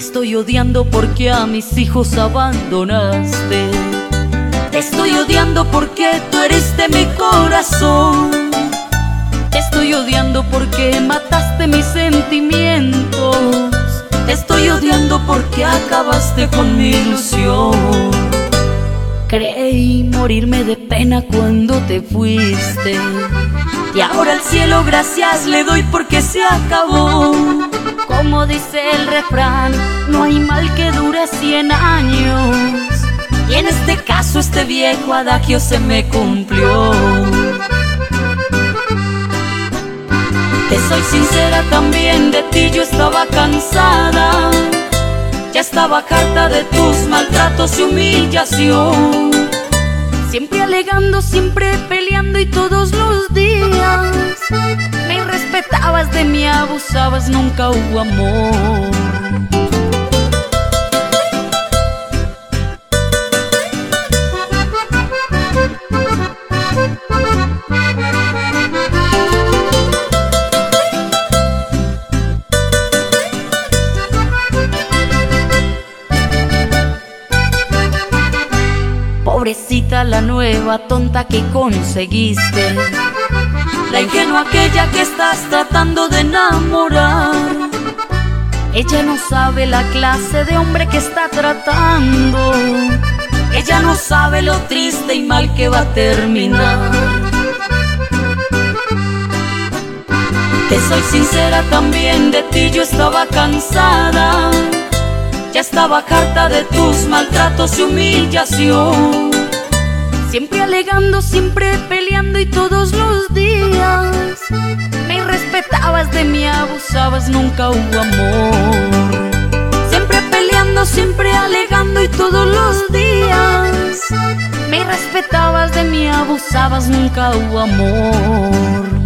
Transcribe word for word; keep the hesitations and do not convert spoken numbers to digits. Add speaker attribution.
Speaker 1: estoy odiando porque a mis hijos abandonaste. Te estoy odiando porque tú eres de mi corazón. Te estoy odiando porque mataste mis sentimientos. Te estoy odiando porque acabaste con mi ilusión. Creí morirme de pena cuando te fuiste, y ahora al cielo gracias le doy porque se acabó. Como dice el refrán, no hay mal que dure cien años, y en este caso este viejo adagio se me cumplió. Te soy sincera también, de ti yo estaba cansada. Ya estaba harta de tus maltratos y humillación. Siempre alegando, siempre peleando y todos los días me irrespetabas, de mí abusabas, nunca hubo amor. Pobrecita la nueva tonta que conseguiste, la ingenua aquella que estás tratando de enamorar. Ella no sabe la clase de hombre que está tratando. Ella no sabe lo triste y mal que va a terminar. Te soy sincera también, de ti yo estaba cansada. Ya estaba harta de tus maltratos y humillación. Siempre alegando, siempre peleando y todos los días me irrespetabas, de mí abusabas, nunca hubo amor. Siempre peleando, siempre alegando y todos los días me irrespetabas, de mí abusabas, nunca hubo amor.